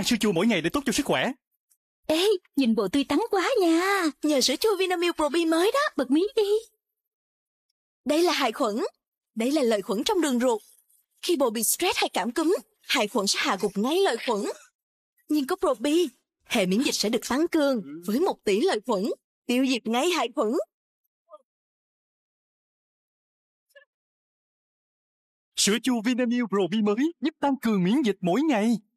Ăn sữa chua mỗi ngày để tốt cho sức khỏe. Ê, nhìn bộ tươi tắn quá nha. Nhờ sữa chua Vinamilk Pro B mới đó. Bật mí đi. Đây là hại khuẩn. Đây là lợi khuẩn trong đường ruột. Khi bồ bị stress hay cảm cúm, hại khuẩn sẽ hạ gục ngay lợi khuẩn. Nhưng có Pro B, hệ miễn dịch sẽ được tăng cường với 1 tỷ lợi khuẩn, tiêu diệt ngay hại khuẩn. Sữa chua Vinamilk Pro B mới giúp tăng cường miễn dịch mỗi ngày.